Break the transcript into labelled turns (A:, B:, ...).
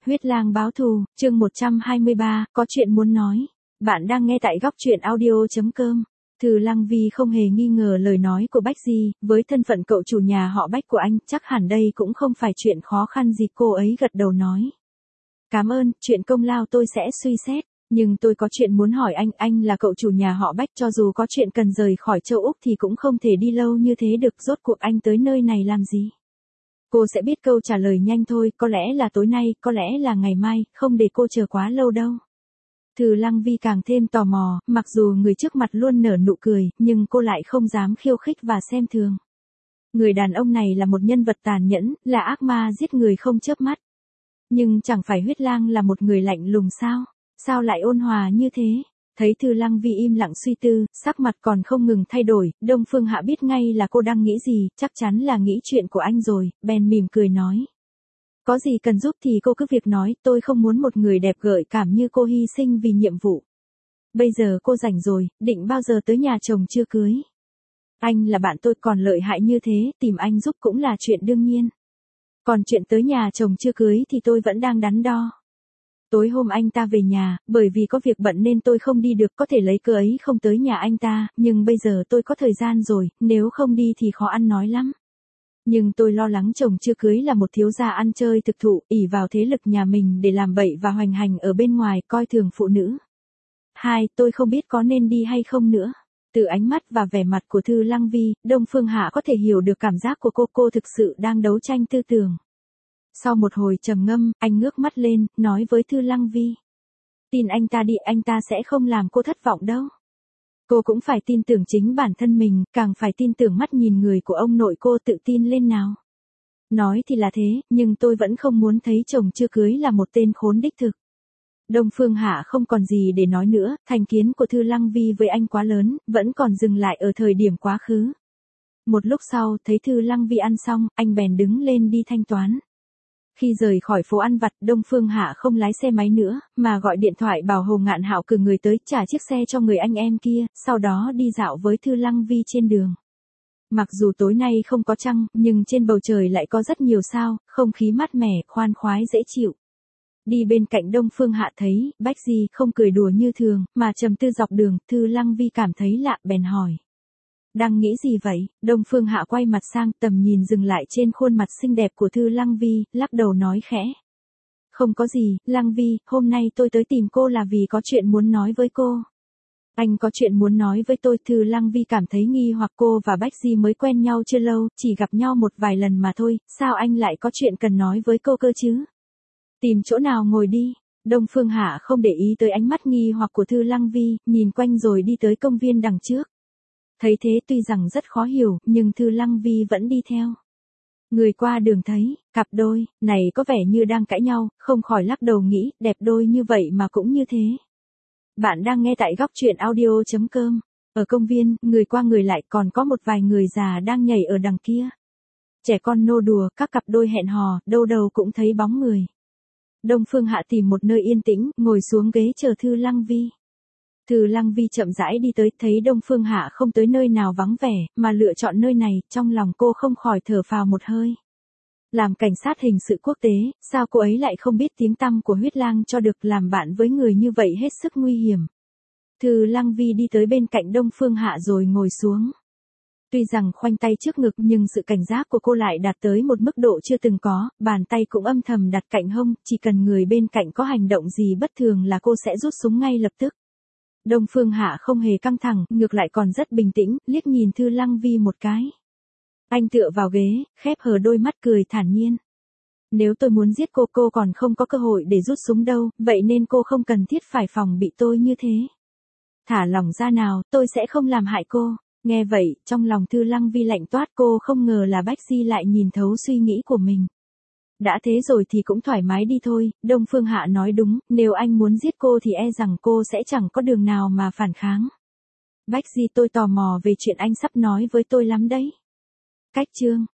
A: Huyết lang báo thù, chương 123, có chuyện muốn nói. Bạn đang nghe tại góc truyện audio.com. Từ Lăng Vi không hề nghi ngờ lời nói của Bách Di, với thân phận cậu chủ nhà họ Bách của anh, chắc hẳn đây cũng không phải chuyện khó khăn gì, cô ấy gật đầu nói. Cảm ơn, chuyện công lao tôi sẽ suy xét, nhưng tôi có chuyện muốn hỏi anh là cậu chủ nhà họ Bách, cho dù có chuyện cần rời khỏi châu Úc thì cũng không thể đi lâu như thế được, rốt cuộc anh tới nơi này làm gì? Cô sẽ biết câu trả lời nhanh thôi, có lẽ là tối nay, có lẽ là ngày mai, không để cô chờ quá lâu đâu. Từ Lăng Vi càng thêm tò mò, mặc dù người trước mặt luôn nở nụ cười, nhưng cô lại không dám khiêu khích và xem thường. Người đàn ông này là một nhân vật tàn nhẫn, là ác ma giết người không chớp mắt. Nhưng chẳng phải Huyết Lang là một người lạnh lùng sao? Sao lại ôn hòa như thế? Thấy Từ Lăng Vi im lặng suy tư, sắc mặt còn không ngừng thay đổi, Đông Phương Hạ biết ngay là cô đang nghĩ gì, chắc chắn là nghĩ chuyện của anh rồi, bèn mỉm cười nói. Có gì cần giúp thì cô cứ việc nói, tôi không muốn một người đẹp gợi cảm như cô hy sinh vì nhiệm vụ. Bây giờ cô rảnh rồi, định bao giờ tới nhà chồng chưa cưới? Anh là bạn tôi, còn lợi hại như thế, tìm anh giúp cũng là chuyện đương nhiên. Còn chuyện tới nhà chồng chưa cưới thì tôi vẫn đang đắn đo. Tối hôm anh ta về nhà, bởi vì có việc bận nên tôi không đi được, có thể lấy cớ ấy không tới nhà anh ta, nhưng bây giờ tôi có thời gian rồi, nếu không đi thì khó ăn nói lắm. Nhưng tôi lo lắng chồng chưa cưới là một thiếu gia ăn chơi thực thụ, ỷ vào thế lực nhà mình để làm bậy và hoành hành ở bên ngoài, coi thường phụ nữ. Tôi không biết có nên đi hay không nữa. Từ ánh mắt và vẻ mặt của Thư Lăng Vi, Đông Phương Hạ có thể hiểu được cảm giác của cô thực sự đang đấu tranh tư tưởng. Sau một hồi trầm ngâm, anh ngước mắt lên, nói với Thư Lăng Vi. Tin anh ta đi, anh ta sẽ không làm cô thất vọng đâu. Cô cũng phải tin tưởng chính bản thân mình, càng phải tin tưởng mắt nhìn người của ông nội cô, tự tin lên nào. Nói thì là thế, nhưng tôi vẫn không muốn thấy chồng chưa cưới là một tên khốn đích thực. Đông Phương Hạ không còn gì để nói nữa, thành kiến của Thư Lăng Vi với anh quá lớn, vẫn còn dừng lại ở thời điểm quá khứ. Một lúc sau, thấy Thư Lăng Vi ăn xong, anh bèn đứng lên đi thanh toán. Khi rời khỏi phố ăn vặt, Đông Phương Hạ không lái xe máy nữa, mà gọi điện thoại bảo Hồ Ngạn Hạo cử người tới trả chiếc xe cho người anh em kia, sau đó đi dạo với Thư Lăng Vi trên đường. Mặc dù tối nay không có trăng, nhưng trên bầu trời lại có rất nhiều sao, không khí mát mẻ, khoan khoái dễ chịu. Đi bên cạnh Đông Phương Hạ thấy, Bách Di không cười đùa như thường, mà trầm tư dọc đường, Thư Lăng Vi cảm thấy lạ, bèn hỏi. Đang nghĩ gì vậy? Đông Phương Hạ quay mặt sang, tầm nhìn dừng lại trên khuôn mặt xinh đẹp của Thư Lăng Vi, lắc đầu nói khẽ. Không có gì, Lăng Vi, hôm nay tôi tới tìm cô là vì có chuyện muốn nói với cô. Anh có chuyện muốn nói với tôi? Thư Lăng Vi cảm thấy nghi hoặc, cô và Bách Di mới quen nhau chưa lâu, chỉ gặp nhau một vài lần mà thôi, sao anh lại có chuyện cần nói với cô cơ chứ? Tìm chỗ nào ngồi đi. Đông Phương Hạ không để ý tới ánh mắt nghi hoặc của Thư Lăng Vi, nhìn quanh rồi đi tới công viên đằng trước. Thấy thế tuy rằng rất khó hiểu, nhưng Thư Lăng Vi vẫn đi theo. Người qua đường thấy, cặp đôi, này có vẻ như đang cãi nhau, không khỏi lắc đầu nghĩ, đẹp đôi như vậy mà cũng như thế. Bạn đang nghe tại góc truyện audio.com. Ở công viên, người qua người lại, còn có một vài người già đang nhảy ở đằng kia. Trẻ con nô đùa, các cặp đôi hẹn hò, đâu đâu cũng thấy bóng người. Đông Phương Hạ tìm một nơi yên tĩnh, ngồi xuống ghế chờ Thư Lăng Vi. Thư Lăng Vi chậm rãi đi tới, thấy Đông Phương Hạ không tới nơi nào vắng vẻ, mà lựa chọn nơi này, trong lòng cô không khỏi thở phào một hơi. Làm cảnh sát hình sự quốc tế, sao cô ấy lại không biết tiếng tăm của Huyết Lang cho được, làm bạn với người như vậy hết sức nguy hiểm. Thư Lăng Vi đi tới bên cạnh Đông Phương Hạ rồi ngồi xuống. Tuy rằng khoanh tay trước ngực, nhưng sự cảnh giác của cô lại đạt tới một mức độ chưa từng có, bàn tay cũng âm thầm đặt cạnh hông, chỉ cần người bên cạnh có hành động gì bất thường là cô sẽ rút súng ngay lập tức. Đông Phương Hạ không hề căng thẳng, ngược lại còn rất bình tĩnh, liếc nhìn Thư Lăng Vi một cái. Anh tựa vào ghế, khép hờ đôi mắt cười thản nhiên. Nếu tôi muốn giết cô còn không có cơ hội để rút súng đâu, vậy nên cô không cần thiết phải phòng bị tôi như thế. Thả lỏng ra nào, tôi sẽ không làm hại cô. Nghe vậy, trong lòng Thư Lăng Vi lạnh toát, cô không ngờ là Bách Di lại nhìn thấu suy nghĩ của mình. Đã thế rồi thì cũng thoải mái đi thôi, Đông Phương Hạ nói đúng, nếu anh muốn giết cô thì e rằng cô sẽ chẳng có đường nào mà phản kháng. Bách Di, tôi tò mò về chuyện anh sắp nói với tôi lắm đấy. Cách chương